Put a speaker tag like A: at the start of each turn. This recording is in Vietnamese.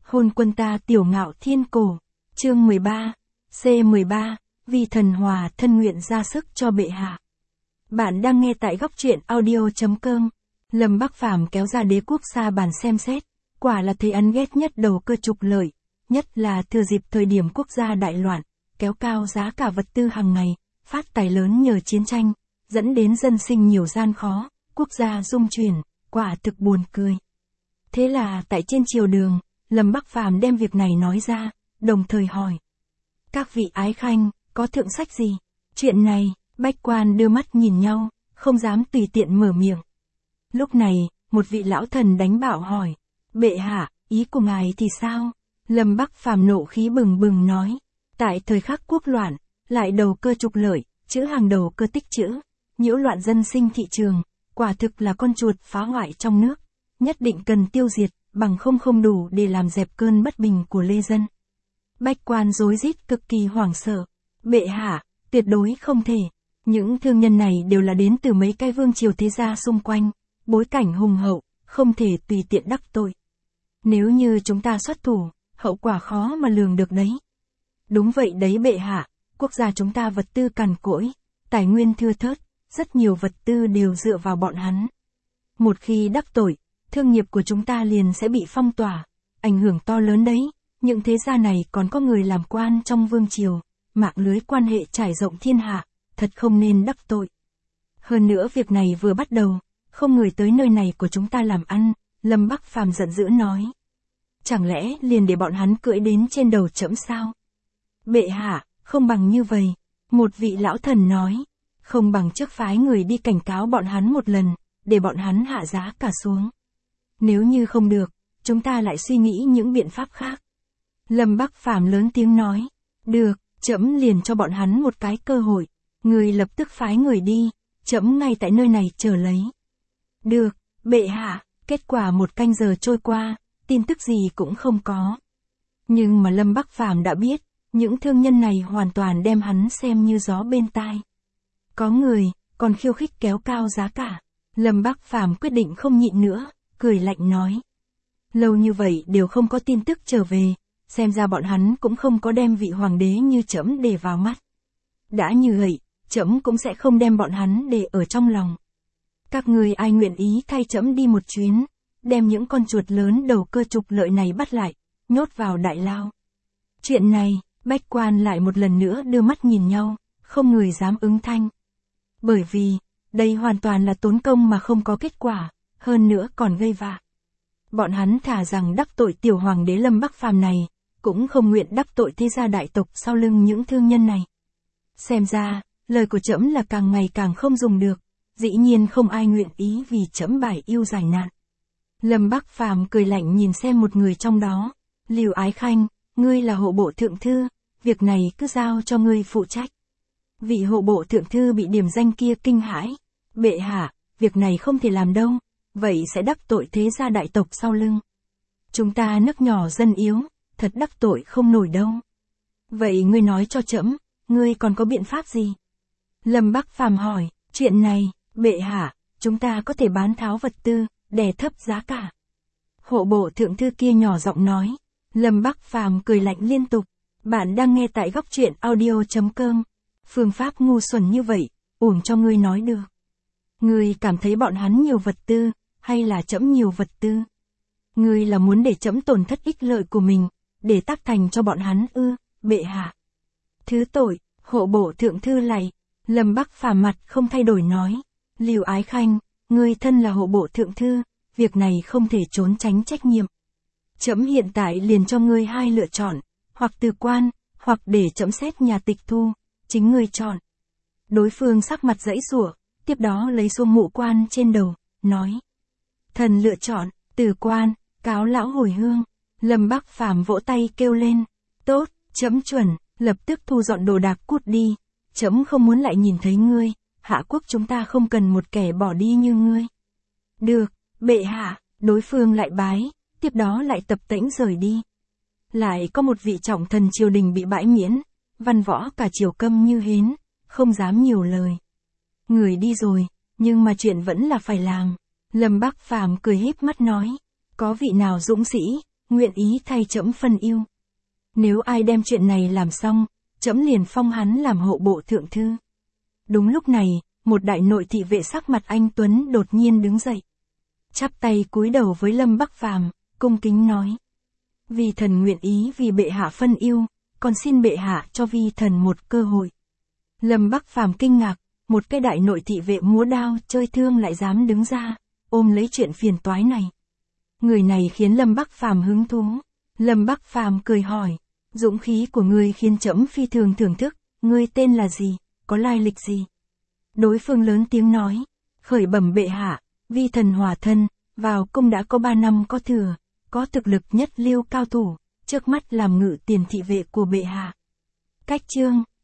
A: Hôn quân ta tiểu ngạo thiên cổ. Chương 13. C13. Vì thần hòa thân nguyện ra sức cho bệ hạ. Bạn đang nghe tại góc truyện audio.com. Lâm Bắc Phàm kéo ra Đế Quốc xa bàn xem xét. Quả là thấy ăn ghét nhất đầu cơ trục lợi. Nhất là thừa dịp thời điểm quốc gia đại loạn, kéo cao giá cả vật tư hàng ngày, phát tài lớn nhờ chiến tranh, dẫn đến dân sinh nhiều gian khó, quốc gia rung chuyển, quả thực buồn cười. Thế là tại trên triều đường, Lâm Bắc Phàm đem việc này nói ra, đồng thời hỏi. Các vị ái khanh, có thượng sách gì? Chuyện này, bách quan đưa mắt nhìn nhau, không dám tùy tiện mở miệng. Lúc này, một vị lão thần đánh bảo hỏi. Bệ hạ, ý của ngài thì sao? Lâm Bắc Phàm nộ khí bừng bừng nói. Tại thời khắc quốc loạn, lại đầu cơ trục lợi, chữ hàng đầu cơ tích trữ, nhiễu loạn dân sinh thị trường, quả thực là con chuột phá hoại trong nước. Nhất định cần tiêu diệt, bằng không đủ để làm dẹp cơn bất bình của lê dân. Bách quan rối rít cực kỳ hoảng sợ. Bệ hạ, tuyệt đối không thể. Những thương nhân này đều là đến từ mấy cái vương triều thế gia xung quanh, bối cảnh hùng hậu, không thể tùy tiện đắc tội. Nếu như chúng ta xuất thủ, hậu quả khó mà lường được đấy. Đúng vậy đấy bệ hạ, quốc gia chúng ta vật tư cằn cỗi, tài nguyên thưa thớt, rất nhiều vật tư đều dựa vào bọn hắn. Một khi đắc tội, thương nghiệp của chúng ta liền sẽ bị phong tỏa, ảnh hưởng to lớn đấy. Những thế gia này còn có người làm quan trong vương triều, mạng lưới quan hệ trải rộng thiên hạ, thật không nên đắc tội. Hơn nữa việc này vừa bắt đầu, không người tới nơi này của chúng ta làm ăn, Lâm Bắc Phàm giận dữ nói. Chẳng lẽ liền để bọn hắn cưỡi đến trên đầu trẫm sao? Bệ hạ, không bằng như vậy. Một vị lão thần nói, không bằng trước phái người đi cảnh cáo bọn hắn một lần, để bọn hắn hạ giá cả xuống. Nếu như không được, chúng ta lại suy nghĩ những biện pháp khác. Lâm Bắc Phàm lớn tiếng nói, được, trẫm liền cho bọn hắn một cái cơ hội, người lập tức phái người đi, trẫm ngay tại nơi này chờ lấy. Được, bệ hạ. Kết quả một canh giờ trôi qua, tin tức gì cũng không có. Nhưng mà Lâm Bắc Phàm đã biết, những thương nhân này hoàn toàn đem hắn xem như gió bên tai. Có người còn khiêu khích kéo cao giá cả. Lâm Bắc Phàm quyết định không nhịn nữa, cười lạnh nói. Lâu như vậy đều không có tin tức trở về, xem ra bọn hắn cũng không có đem vị hoàng đế như trẫm để vào mắt. Đã như vậy, trẫm cũng sẽ không đem bọn hắn để ở trong lòng. Các người ai nguyện ý thay trẫm đi một chuyến, đem những con chuột lớn đầu cơ trục lợi này bắt lại, nhốt vào đại lao. Chuyện này, bách quan lại một lần nữa đưa mắt nhìn nhau, không người dám ứng thanh. Bởi vì, đây hoàn toàn là tốn công mà không có kết quả, hơn nữa còn gây vạ. Bọn hắn thà rằng đắc tội tiểu hoàng đế Lâm Bắc Phàm này, cũng không nguyện đắc tội thế gia đại tộc sau lưng những thương nhân này. Xem ra, lời của trẫm là càng ngày càng không dùng được, dĩ nhiên không ai nguyện ý vì trẫm bài yêu giải nạn. Lâm Bắc Phàm cười lạnh nhìn xem một người trong đó, Lưu Ái Khanh, ngươi là hộ bộ thượng thư, việc này cứ giao cho ngươi phụ trách. Vị hộ bộ thượng thư bị điểm danh kia kinh hãi, bệ hạ, việc này không thể làm đâu, vậy sẽ đắc tội thế gia đại tộc sau lưng. Chúng ta nước nhỏ dân yếu, thật đắc tội không nổi đâu. Vậy ngươi nói cho trẫm, ngươi còn có biện pháp gì? Lâm Bắc Phàm hỏi, chuyện này, bệ hạ, chúng ta có thể bán tháo vật tư, đè thấp giá cả. Hộ bộ thượng thư kia nhỏ giọng nói. Lâm Bắc Phàm cười lạnh liên tục. Bạn đang nghe tại góc truyện audio.com. Phương pháp ngu xuẩn như vậy, uổng cho ngươi nói được. Ngươi cảm thấy bọn hắn nhiều vật tư, hay là trẫm nhiều vật tư? Ngươi là muốn để trẫm tổn thất ích lợi của mình, để tác thành cho bọn hắn ư, bệ hạ. Thứ tội, hộ bộ thượng thư lạy. Lâm Bắc Phàm mặt không thay đổi nói. Lưu Ái Khanh, ngươi thân là hộ bộ thượng thư, việc này không thể trốn tránh trách nhiệm. Trẫm hiện tại liền cho ngươi hai lựa chọn, hoặc từ quan, hoặc để trẫm xét nhà tịch thu, chính ngươi chọn. Đối phương sắc mặt giãy giụa, tiếp đó lấy xuông mũ quan trên đầu, nói. Thần lựa chọn, từ quan, cáo lão hồi hương. Lâm Bắc Phàm vỗ tay kêu lên. Tốt, trẫm chuẩn, lập tức thu dọn đồ đạc cút đi, trẫm không muốn lại nhìn thấy ngươi. Hạ quốc chúng ta không cần một kẻ bỏ đi như ngươi. Được, bệ hạ, đối phương lại bái, tiếp đó lại tập tễnh rời đi. Lại có một vị trọng thần triều đình bị bãi miễn, văn võ cả triều câm như hến, không dám nhiều lời. Người đi rồi, nhưng mà chuyện vẫn là phải làm. Lâm Bắc Phàm cười híp mắt nói, có vị nào dũng sĩ, nguyện ý thay trẫm phân ưu. Nếu ai đem chuyện này làm xong, trẫm liền phong hắn làm hộ bộ thượng thư. Đúng lúc này, một đại nội thị vệ sắc mặt anh tuấn đột nhiên đứng dậy. Chắp tay cúi đầu với Lâm Bắc Phàm, cung kính nói. Vi thần nguyện ý vì bệ hạ phân ưu, còn xin bệ hạ cho vi thần một cơ hội. Lâm Bắc Phàm kinh ngạc, một cái đại nội thị vệ múa đao chơi thương lại dám đứng ra, ôm lấy chuyện phiền toái này. Người này khiến Lâm Bắc Phàm hứng thú. Lâm Bắc Phàm cười hỏi, dũng khí của ngươi khiến trẫm phi thường thưởng thức, ngươi tên là gì, có lai lịch gì? Đối phương lớn tiếng nói, khởi bẩm bệ hạ, vi thần Hòa Thân, vào cung đã có 3 năm có thừa, có thực lực nhất lưu cao thủ, trước mắt làm ngự tiền thị vệ của bệ hạ. Cách chương